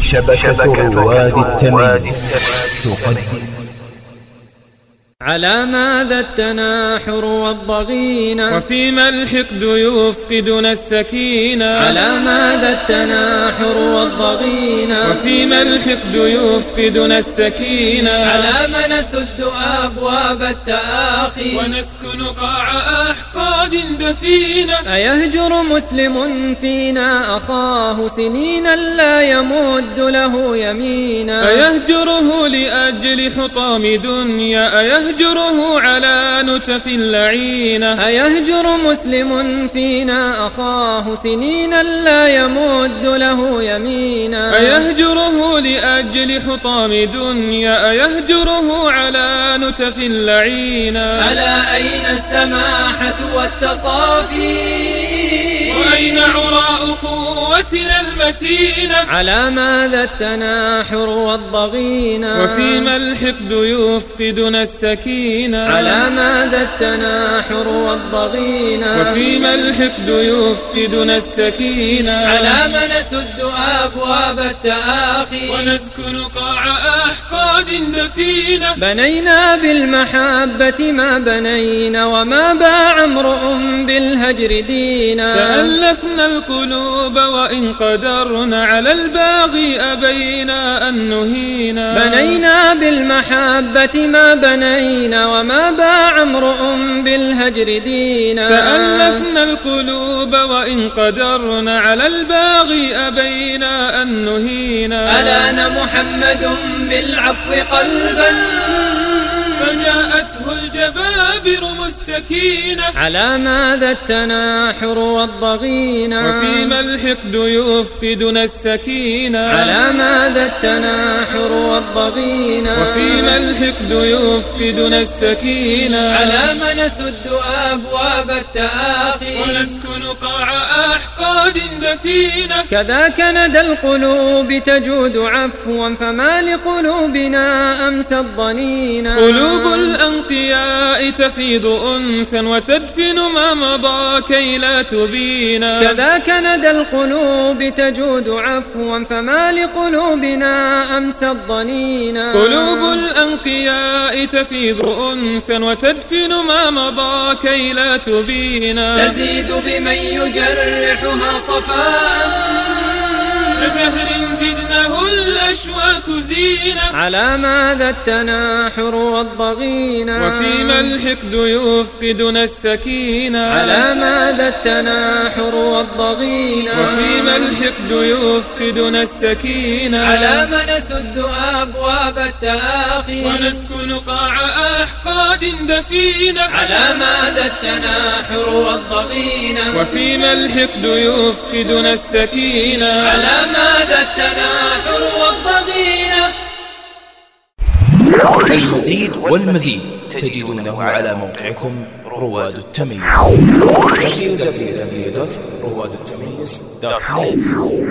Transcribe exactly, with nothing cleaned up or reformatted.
شبكة رواد التمييز تقدم. على ماذا التناحر والضغينة وفيما الحقد يفقدنا السكينة. على ماذا التناحر والضغينة وفيما الحقد يفقدنا السكينة. على ما نسد أبواب التآخي ونسكن قاع أحقاد دفينة. أيهجر مسلم فينا أخاه سنينا لا يمد له يمينا. أيهجره لأجل حطام دنيا أيهجره أيهجره على نتف اللعينة. أيهجر مسلم فينا أخاه سنينا لا يمد له يمينا. أيهجره لأجل حطام دنيا أيهجره على نتف اللعينة. ألا أين السماحة والتصافي وأين عراء أخوتنا المتينة. على ماذا التناحر والضغينة وفيما الحقد يفقدنا السكينة. على ماذا التناحر والضغينة وفيما الحقد يفقدنا السكينة. على ما نسد أبواب التآخي ونسكن قاع أحقاد دفينة. بنينا بالمحبة ما بنينا وما باع امرؤ بالهجر دينا. تألفنا القلوب وإن قدرنا على الباغي أبينا أن نهينا. بنينا بالمحبة ما بنينا وما باع امرؤ بالهجر دينا. تألفنا القلوب وإن قدرنا على الباغي أبينا أن نهينا. ألان محمد بالعفو قلبا فجاءته الجبابر مستكينة. على ماذا التناحر والضغينة وفيما الحقد يفقدنا السكينة. على ماذا التناحر والضغينة وفيما الحقد يفقدنا السكينة. على ما نسد أبواب التآخي ونسكن قاع أحقاد دفينة. كذاك ندى القلوب تجود عفوا فما لقلوبنا أمس الضنينا. قلوب الأنقياء تفيض أنسا وتدفن ما مضى كي لا تبينا. كذاك ندى القلوب تجود عفوا فما لقلوبنا أمس الضنينا. قلوب الأنقياء تفيض أنسا وتدفن ما مضى كي لا تبينا. تزيد بمن يجرحها صفاء كزهر زدناه الأشواك زينة. على ماذا التناحر والضغينة وفيما الحقد يفقدنا السكينة. على ماذا التناحر والضغينة وفيما الحقد يفقدنا السكينة. على ما نسد أبواب التآخي ونسكن قاع أحقاد دفينة. على ماذا التناحر والضغينة وفيما الحقد يفقدنا السكينة. على ماذا التناحر والضغينة. المزيد والمزيد تجدونه على موقعكم رواد التمييز دبليو دبليو دبليو دوت رواد التمييز دوت نت.